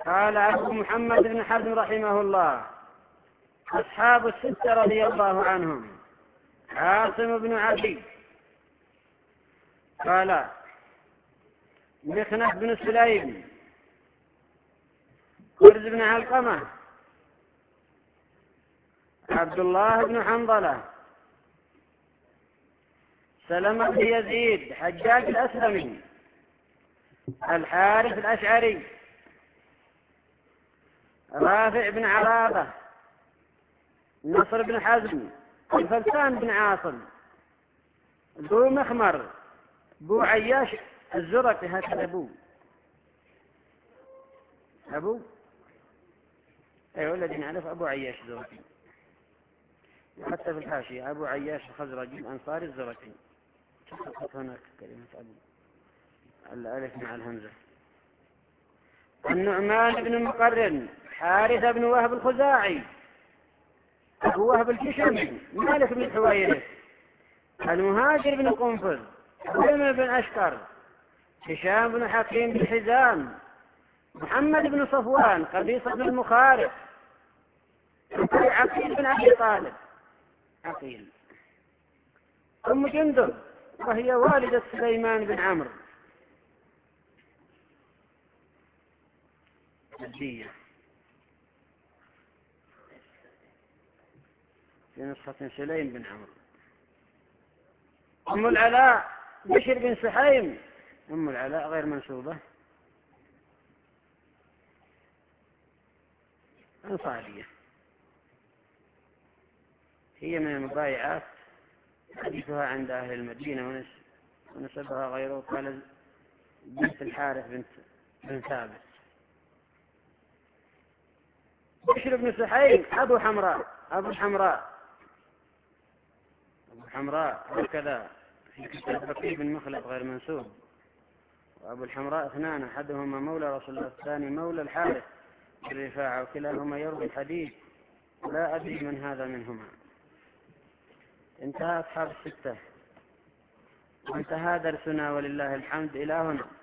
قال أبو محمد بن حزم رحمه الله: أصحاب الستة رضي الله عنهم: عاصم بن عدي، قال مخنف بن سليم، كرز بن علقمة، عبد الله بن حنظلة، سلمة بن يزيد حجاج الأسلمي، الحارث الأشعري، رافع بن عرابة، نصر بن حزم، الفلسان بن عاصم، ذو مخمر، ابو عياش الزرقي. هكذا ابو ايوه الذي نعرف ابو عياش الزرقي، حتى في الحاشية ابو عياش الخزرجي الانصاري الزرقي. تسقط هناك كلمة ابو، الالف مع الهمزة. النعمان بن مقرن، حارث بن وهب الخزاعي، ابو وهب الكشمي، مالك بن الحويرث، المهاجر بن قنفذ، سلم بن أشقر، هشام بن حكيم بن حزام، محمد بن صفوان، قبيصة بن المخارق، عقيل بن أبي طالب، عقيل، أم جندب وهي والدة سليمان بن عمرو الدية، في نسخة سليم بن عمرو. أم العلاء بشر بن سحيم، أم العلاء غير منسوبة، أنصارية، هي من المبايعات، حديثها عند أهل المدينة ونسبها غيره، قال بنت الحارث بن ثابت. بشر بن سحيم أبو الحمراء هكذا في كتاب بكي بن مخلد غير منسوب. وأبو الحمراء اثنان، أحدهما مولى رسول الله، الثاني مولى الحارث بن رفاعة، وكلاهما يروي الحديث، لا أدري من هذا منهما. انتهى أصحاب الستة، وانتهى درسنا ولله الحمد إلى هنا.